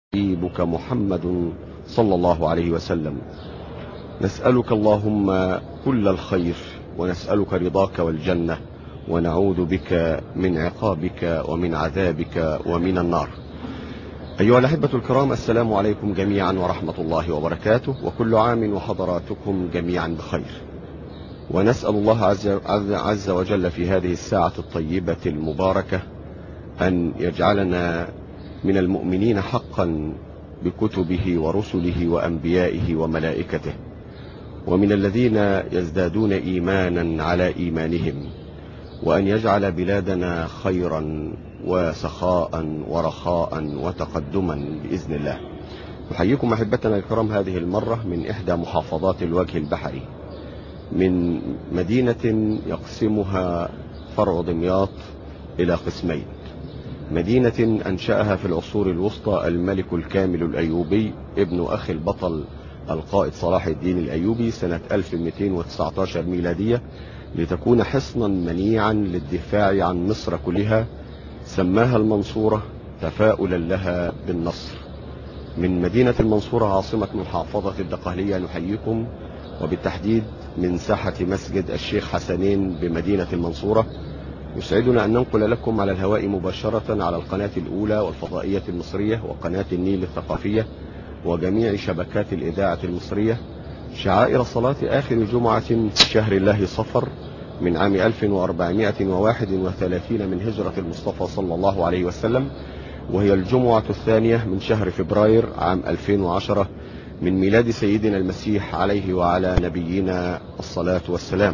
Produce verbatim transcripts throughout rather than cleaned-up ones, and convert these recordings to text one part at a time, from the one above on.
حبيبك محمد صلى الله عليه وسلم. نسألك اللهم كل الخير، ونسألك رضاك والجنة، ونعوذ بك من عقابك ومن عذابك ومن النار. أيها الأحبة الكرام، السلام عليكم جميعا ورحمة الله وبركاته، وكل عام وحضراتكم جميعا بخير. ونسأل الله عز, عز وجل في هذه الساعة الطيبة المباركة أن يجعلنا من المؤمنين حقا بكتبه ورسله وأنبيائه وملائكته، ومن الذين يزدادون إيمانا على إيمانهم، وأن يجعل بلادنا خيرا وسخاء ورخاء وتقدما بإذن الله. نحييكم أحبتنا الكرام هذه المرة من إحدى محافظات الوجه البحري، من مدينة يقسمها فرع دمياط إلى قسمين. مدينة أنشأها في العصور الوسطى الملك الكامل الأيوبي ابن أخي البطل القائد صلاح الدين الأيوبي سنة ألف ومئتين وتسعة عشر ميلادية، لتكون حصنا منيعا للدفاع عن مصر كلها. سماها المنصورة تفاؤلا لها بالنصر. من مدينة المنصورة عاصمة محافظة الدقهلية نحييكم، وبالتحديد من ساحة مسجد الشيخ حسنين بمدينة المنصورة. يسعدنا أن ننقل لكم على الهواء مباشرة على القناة الأولى والفضائية المصرية وقناة النيل الثقافية وجميع شبكات الإذاعة المصرية شعائر صلاة آخر جمعة في شهر الله صفر من عام ألف وأربعمائة وواحد وثلاثين من هجرة المصطفى صلى الله عليه وسلم، وهي الجمعة الثانية من شهر فبراير عام ألفين وعشرة من ميلاد سيدنا المسيح عليه وعلى نبينا الصلاة والسلام،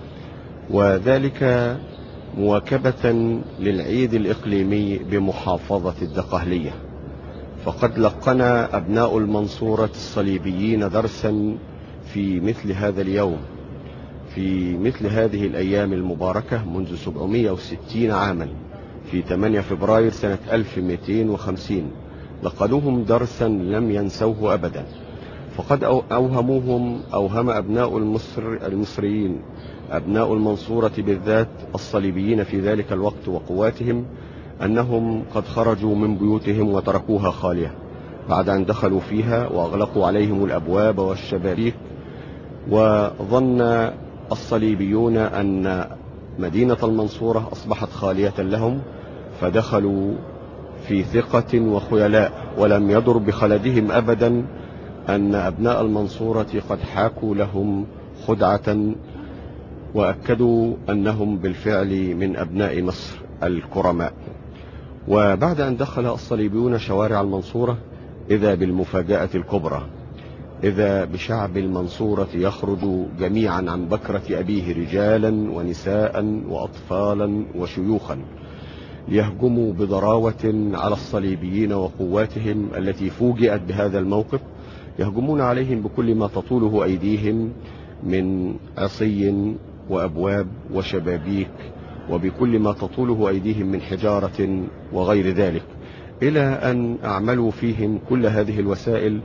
وذلك مواكبة للعيد الإقليمي بمحافظة الدقهلية. فقد لقنا أبناء المنصورة الصليبيين درسا في مثل هذا اليوم، في مثل هذه الأيام المباركة منذ سبعمائة وستين عاما، في ثمانية فبراير سنة ألف ومئتين وخمسين. لقنوهم درسا لم ينسوه أبدا. فقد أوهموهم أوهم أبناء المصر المصريين أبناء المنصورة بالذات الصليبيين في ذلك الوقت وقواتهم أنهم قد خرجوا من بيوتهم وتركوها خالية بعد أن دخلوا فيها وأغلقوا عليهم الأبواب والشبابيك. وظن الصليبيون أن مدينة المنصورة أصبحت خالية لهم، فدخلوا في ثقة وخيلاء، ولم يضر بخلدهم أبدا أن أبناء المنصورة قد حاكوا لهم خدعة، وأكدوا أنهم بالفعل من أبناء مصر الكرماء. وبعد أن دخل الصليبيون شوارع المنصورة إذا بالمفاجأة الكبرى، إذا بشعب المنصورة يخرج جميعا عن بكرة أبيه رجالا ونساء وأطفالا وشيوخا، ليهجموا بضراوة على الصليبيين وقواتهم التي فوجئت بهذا الموقف. يهجمون عليهم بكل ما تطوله أيديهم من عصي وأبواب وشبابيك، وبكل ما تطوله أيديهم من حجارة وغير ذلك، إلى أن أعملوا فيهم كل هذه الوسائل،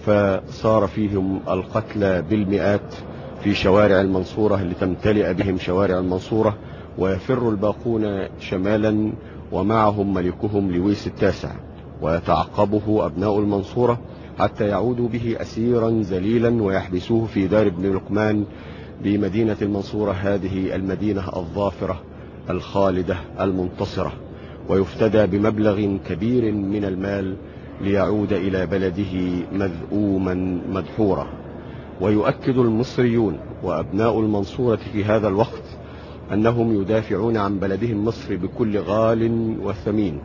فصار فيهم القتلى بالمئات في شوارع المنصورة لتمتلئ بهم شوارع المنصورة، ويفر الباقون شمالا ومعهم ملكهم لويس التاسع، ويتعقبه أبناء المنصورة حتى يعودوا به أسيرا ذليلا ويحبسوه في دار ابن لقمان بمدينة المنصورة، هذه المدينة الظافرة الخالدة المنتصرة، ويفتدى بمبلغ كبير من المال ليعود إلى بلده مذءوما مدحورا. ويؤكد المصريون وأبناء المنصورة في هذا الوقت أنهم يدافعون عن بلدهم مصر بكل غال وثمين،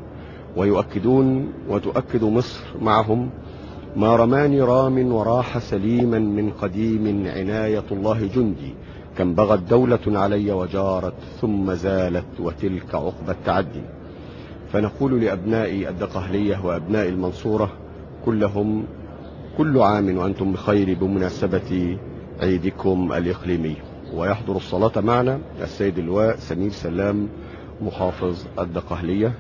ويؤكدون وتؤكد مصر معهم: ما رماني رام وراح سليما من قديم، عناية الله جندي، كم بغت دولة علي وجارت، ثم زالت وتلك عقبى التعدي. فنقول لأبناء الدقهلية وأبناء المنصورة كلهم كل عام وأنتم بخير بمناسبة عيدكم الإقليمي. ويحضر الصلاة معنا السيد اللواء سمير سلام محافظ الدقهلية،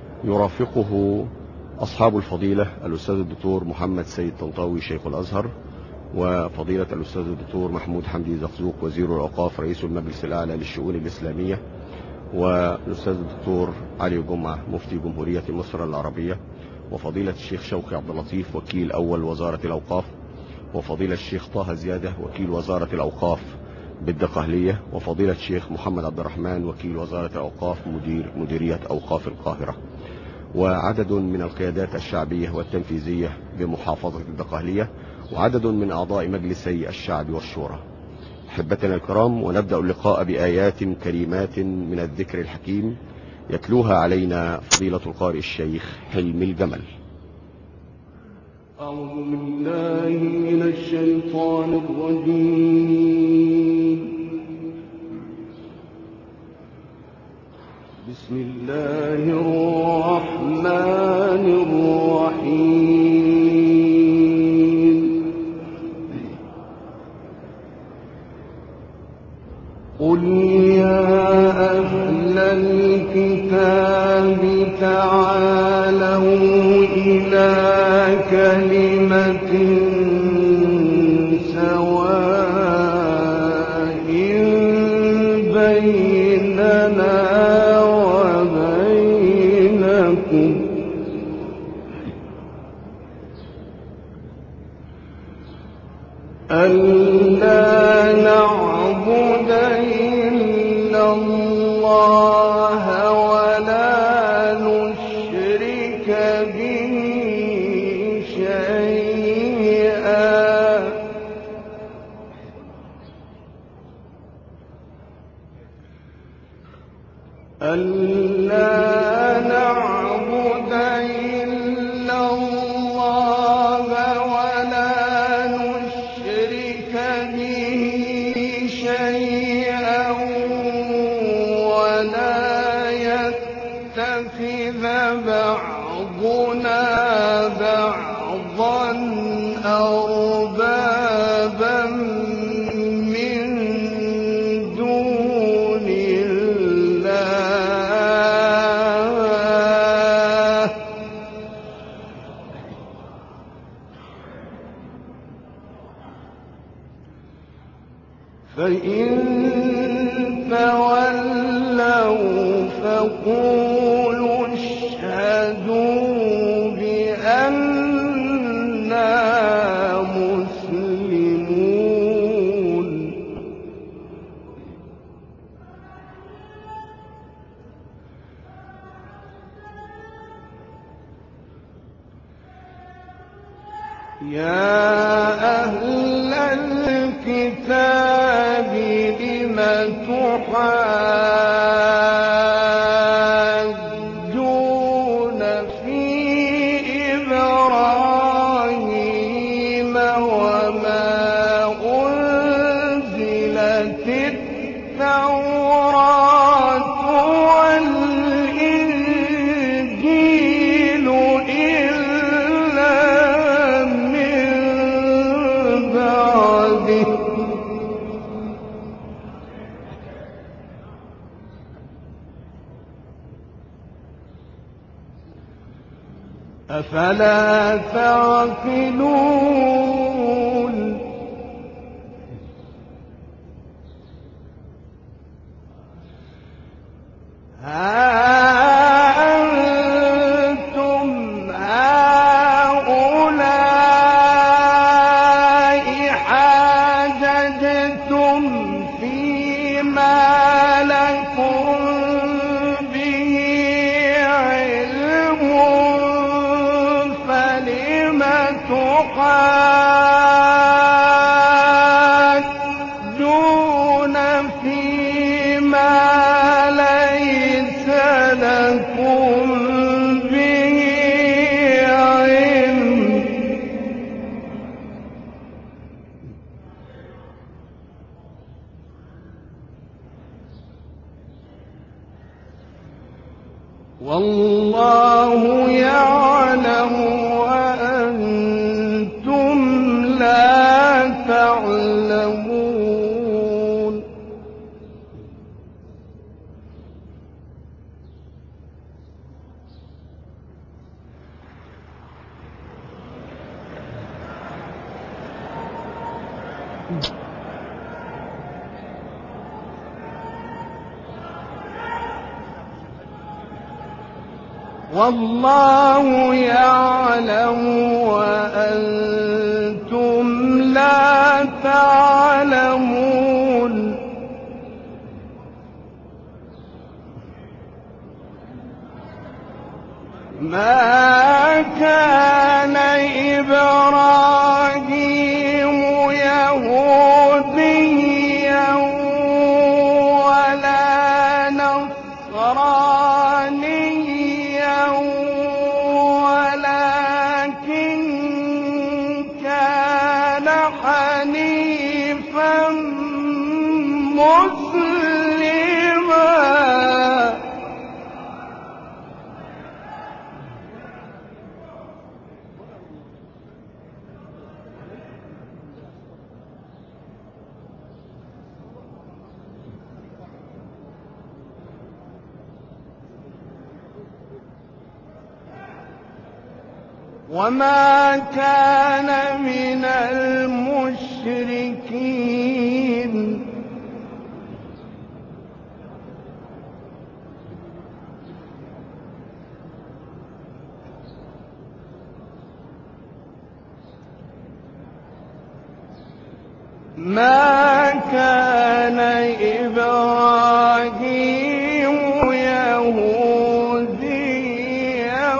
يرافقه أصحاب الفضيلة الأستاذ الدكتور محمد سيد طنطاوي شيخ الأزهر، وفضيلة الأستاذ الدكتور محمود حمدي زقزوق وزير الأوقاف رئيس المجلس الأعلى للشؤون الإسلامية، والأستاذ الدكتور علي جمعة مفتي جمهورية مصر العربية، وفضيلة الشيخ شوقي عبد اللطيف وكيل أول وزارة الأوقاف، وفضيلة الشيخ طه زيادة وكيل وزارة الأوقاف بالدقهلية، وفضيلة الشيخ محمد عبد الرحمن وكيل وزارة الأوقاف مدير مديرية أوقاف القاهرة، وعدد من القيادات الشعبية والتنفيذية بمحافظة الدقهلية، وعدد من أعضاء مجلسي الشعب والشورى. أحبتنا الكرام، ونبدأ اللقاء بآيات كريمات من الذكر الحكيم يتلوها علينا فضيلة القارئ الشيخ حلمي الجمل. أعوذ بالله من الشيطان الرجيم. بسم الله الرحمن الرحيم. قل يا أهل الكتاب تعالوا إلى كلمة سواء بيننا وبينكم ألا نعبد إلا الله ولا نشرك به شيئا ألا نعبد إلا الله ولا نشرك به شيئا ولا يتخذ بعضنا بعضا أربابا من دون الله فإن تولوا فقولوا اشهدوا بأننا مسلمون. يا أهل الكتاب لم تحاجون في إبراهيم وما أنزلت التوراة والإنجيل إلا من بعده أفلا تعقلون. ها أنتم هؤلاء حاججتم فيما لكم به علم فلم تحاجون فيما ليس لكم به علم والله يعلم وأنتم لا تعلمون. والله يعلم وأنتم لا تعلمون. ما كان إبراهيم يهوديا ولا نصرانيا ولكن كان حنيفا مسلما. وما كان من المشركين. ما كان إبراهيم يهوديا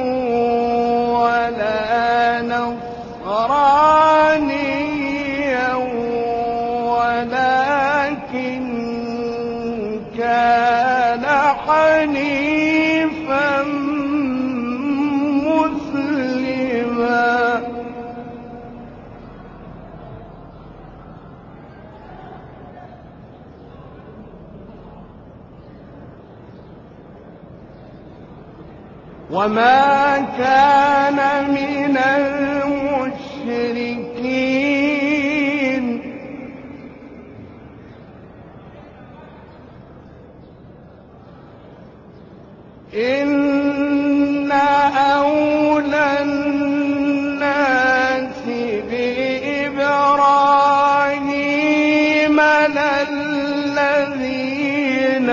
ولا نصرانيا ولكن كان حنيفا مسلما. وما كان من المشركين. إن أولى الناس بإبراهيم للذين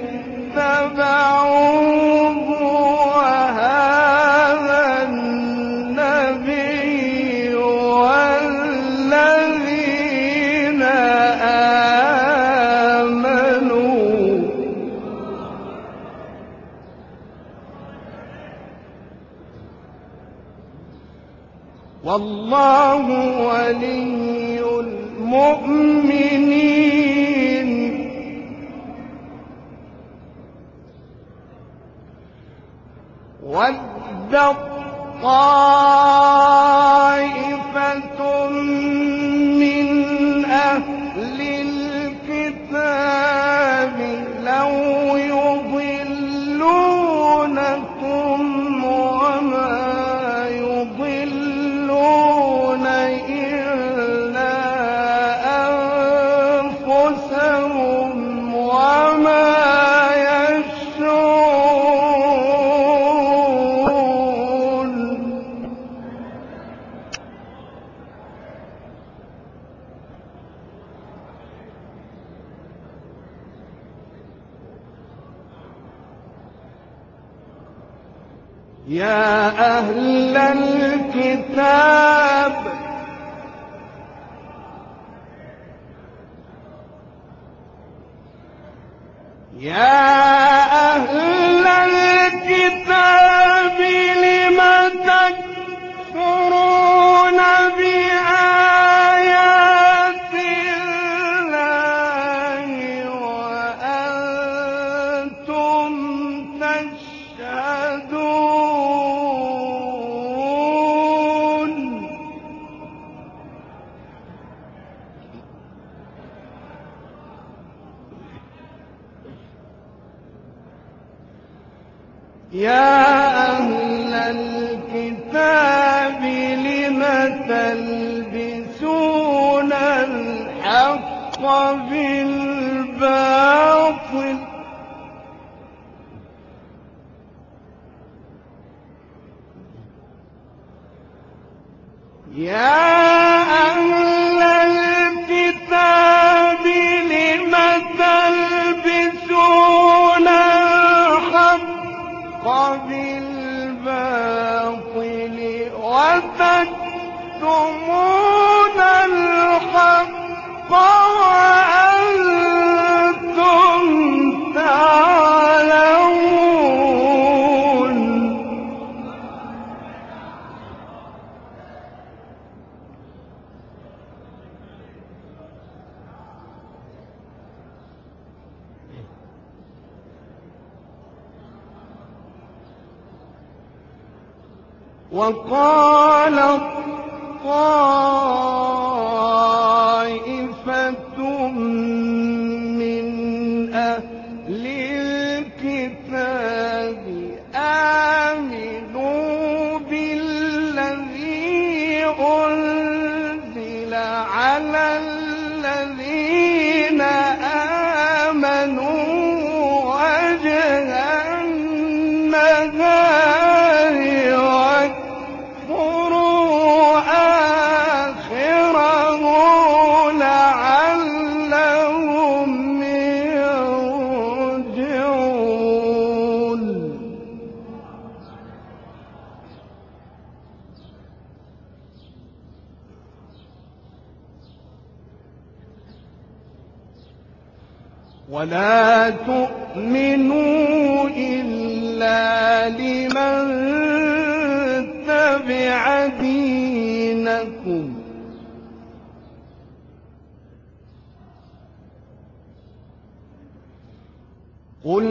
اتبعوه وهذا النبي والذين آمنوا. والله ولي المؤمنين. وَدَّت طَّائِفَةٌ مِّنْ أَهْلِ الْكِتَابِ لَوْ يُضِلُّونَكُمْ وَمَا يُضِلُّونَ إِلَّا أَنفُسَهُمْ وَمَا يا أهل الكتاب يا أهل الكتاب لم تكفرون بآيات الله وأنتم تشهدون. يا أهل الكتاب لم تلبسون الحق بالباطل يا أهل الكتاب لم تلبسون الحق بالباطل وقالت طائفة من أهل الكتاب آمنوا بالذي أنزل على الذين آمنوا وجه النهار واكفروا آخره لعلهم يرجعون. ولا تؤمنوا إلا لمن تبع دينكم قل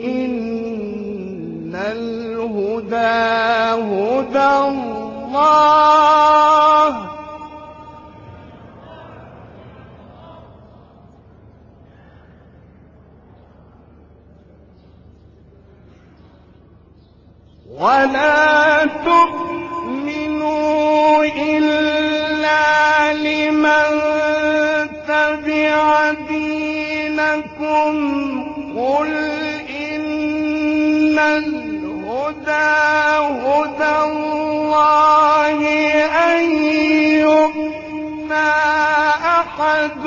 إن الهدى هدى الله ولا تؤمنوا إلا لمن تبع دينكم قل إن الهدى هدى الله أن يؤتى أحد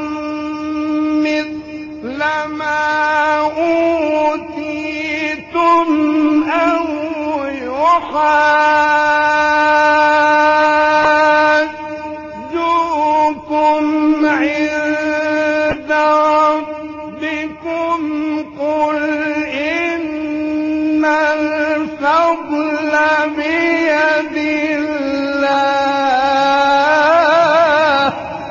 مثل ما أوتيتم أو يحاجوكم عند ربكم قل إن الفضل بيد الله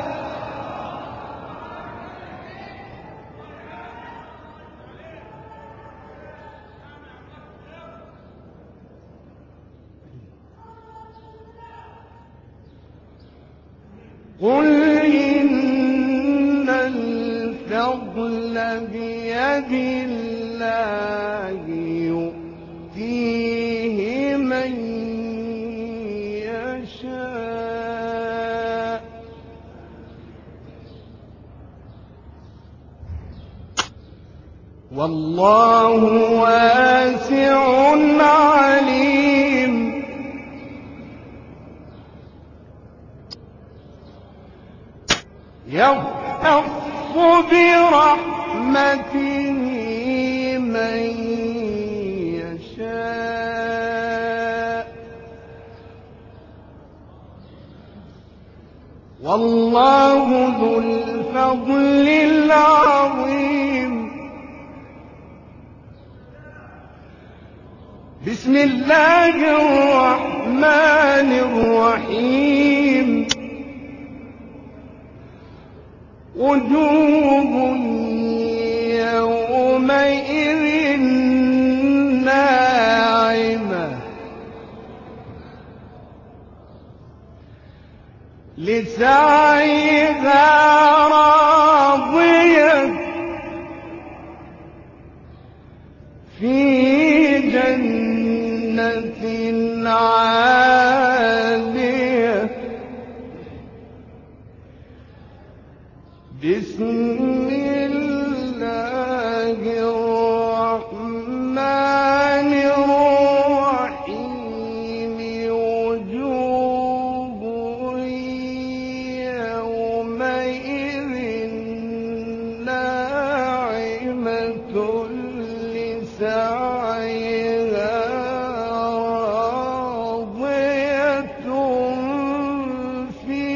قل إن الفضل بيد الله يؤتيه من يشاء والله واسع عليم. يختص برحمته من يشاء والله ذو الفضل العظيم. بسم الله الرحمن الرحيم وجوه يومئذ ناعمة لسعيها راضية في جنة عالية بسم الله الرحمن الرحيم وجوه يومئذ ناعمة لسعيها راضية في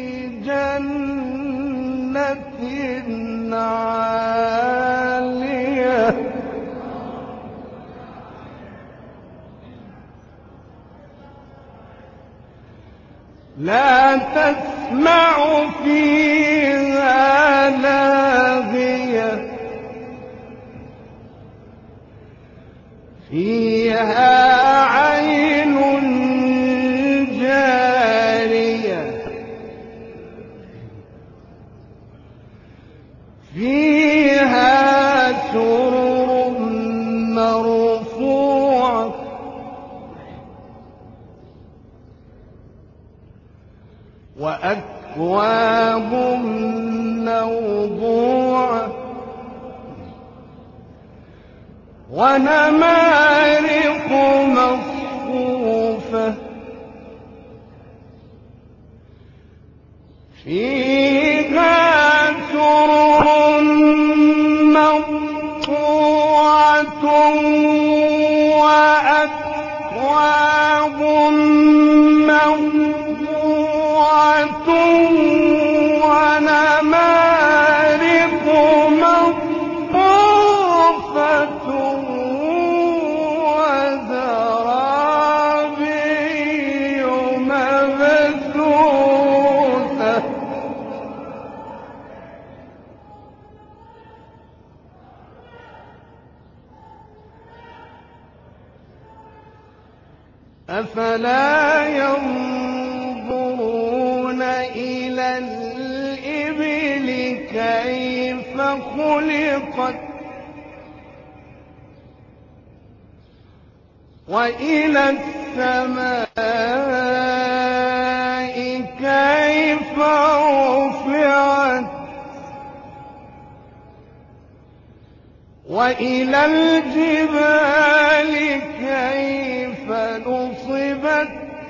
جنة عالية لا تسمع فيها لاغية فيها عين مرفوعة وأكواب موضوعة ونمارق مصفوفة فيها سرر مرفوعة وأكواب موضوعة ونمارق مصفوفة وزرابي مبثوثة أفلا ينظرون إلى الإبل كيف خلقت وإلى السماء كيف رفعت وإلى الجبال كيف نصبت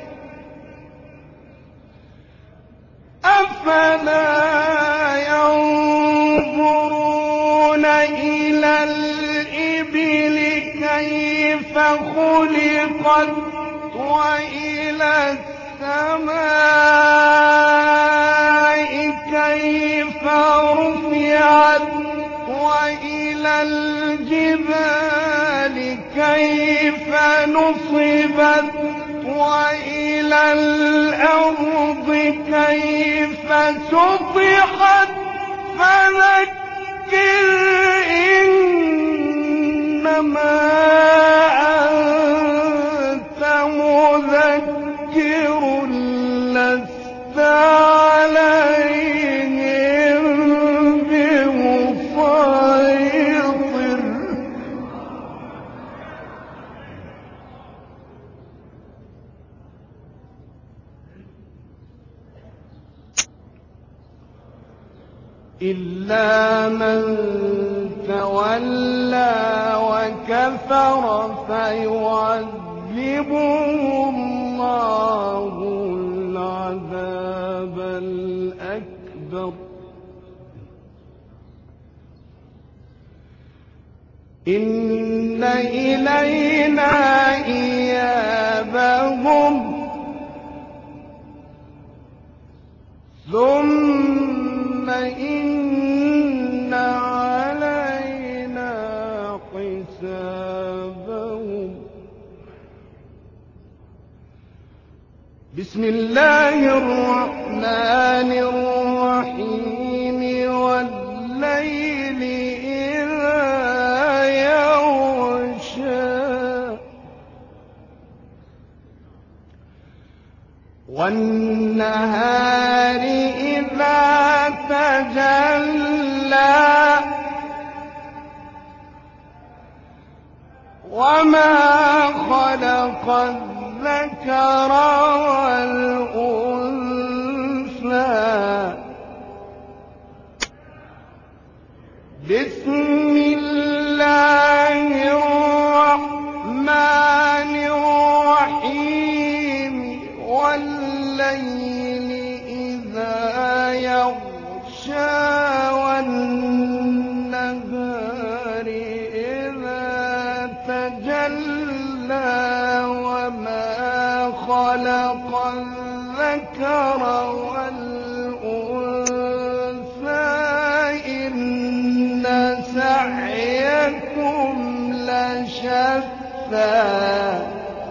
أفلا ينظرون إلى الإبل كيف خلقت وإلى السماء كيف رفعت وإلى الجبال كيف نصبت وإلى الأرض كيف سطحت فذكر إنما أنت مذكر لست عليهم بمسيطر إلا من تولى وكفر فيعذبه الله العذاب الأكبر إن إلينا إيابهم ثم إن علينا حسابهم بسم الله الرحمن الرحيم والليل إذا يغشى والنهار إذا تجلى وما خلق الذكر والأنثى بسم الله الرحمن الرحيم والليل إذا يغشى والنهار إذا تجلى وما خلق الذكر والأنثى إن سعيكم لشتى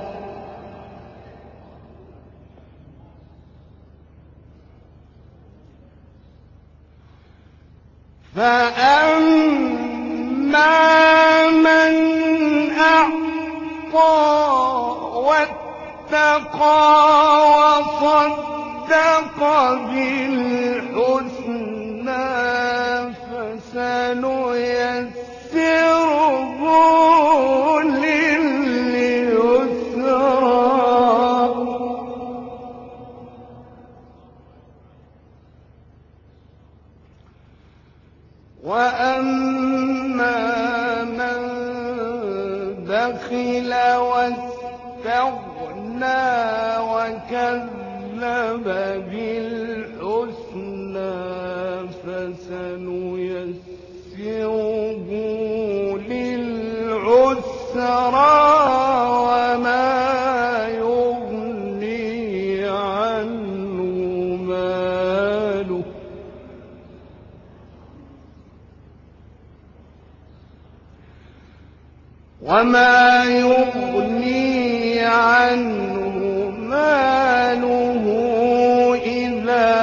فأما من أعطى واتقى وصدق بالحسنى فسنيسره بخل واستغنى وكذب بالحسنى فسنيسره للعسرى وما يغني عنه ماله وما يغني عنه ماله إذا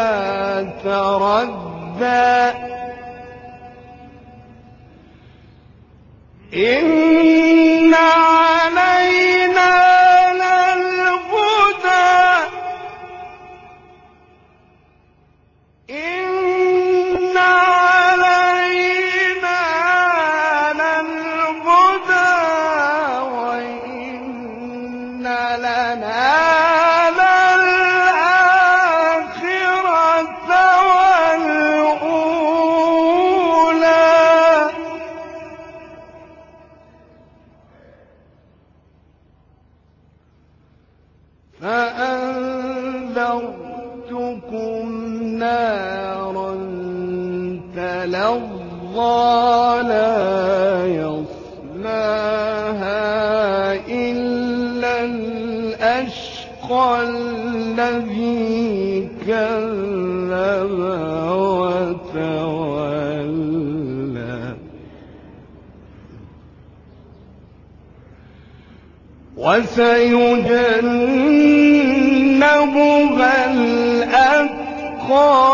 تردى إن علينا للهدى إن علينا للهدى وإن لنا للآخرة والأولى فأنذرتكم نارا تلظى لا يصلاها إلا الأشقى الذي كذب وتولى وسيجنبها الأتقى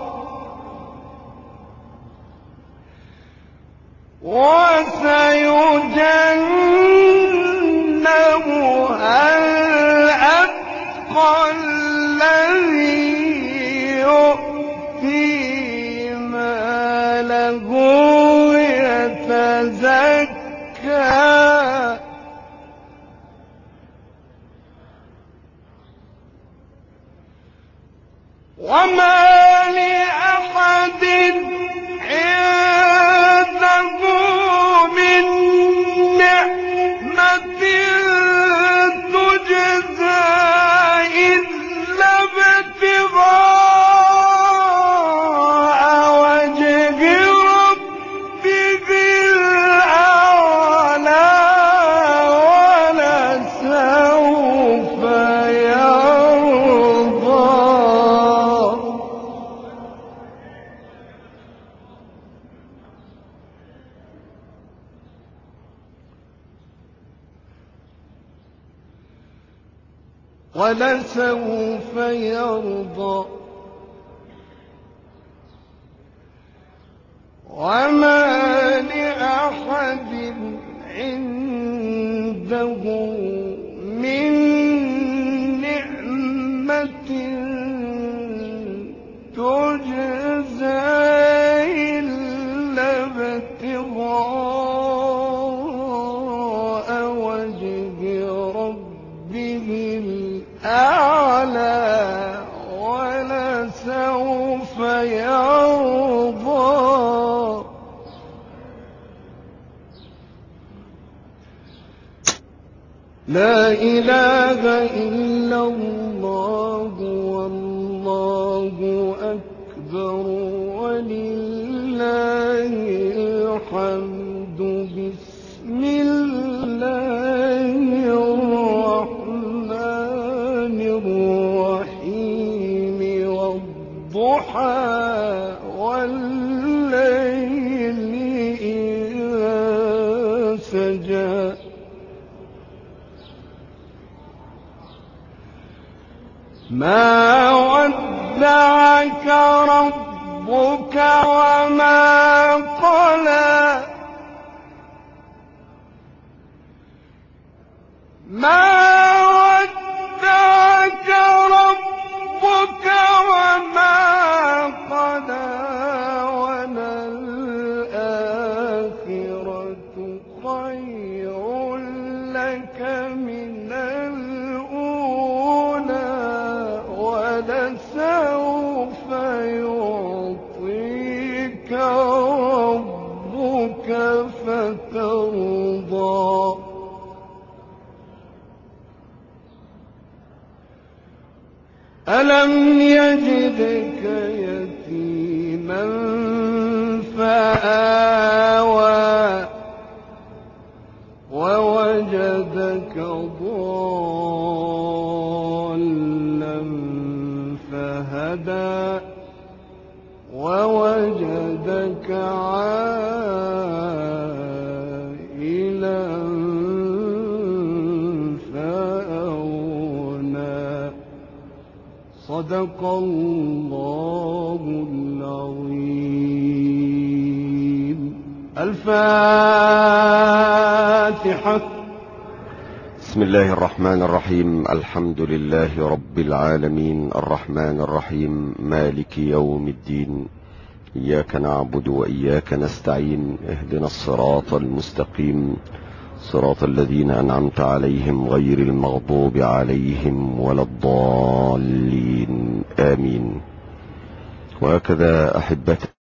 وسيجنبها الأتقى الذي يؤتي ماله يتزكى وما لأحد عنده من نعمة تجزى إلا ابتغاء وجه ربه الأعلى ولسوف يرضى ولسوف يرضى وما لأحد عنده من نعمة تجزى إلا ابتغاء وجه ربه الأعلى ولسوف يرضى لا إله إلا الله والله أكبر ولله الحمد بسم الله الرحمن الرحيم والضحى والليل إذا سجى ما ودعك ربك وما قلى ما ودعك ربك وما قلى وللآخرة خير لك من الأولى ولسوف يعطيك ربك فترضى ألم يجدك يتيما فآوى ووجدك ضالا فهدى ووجدك عائلا فأغنى. صدق الله العظيم. الفاتحة. بسم الله الرحمن الرحيم. الحمد لله رب العالمين، الرحمن الرحيم، مالك يوم الدين. إياك نعبد وإياك نستعين، اهدنا الصراط المستقيم، صراط الذين أنعمت عليهم غير المغضوب عليهم ولا الضالين، آمين. وهكذا أحبتي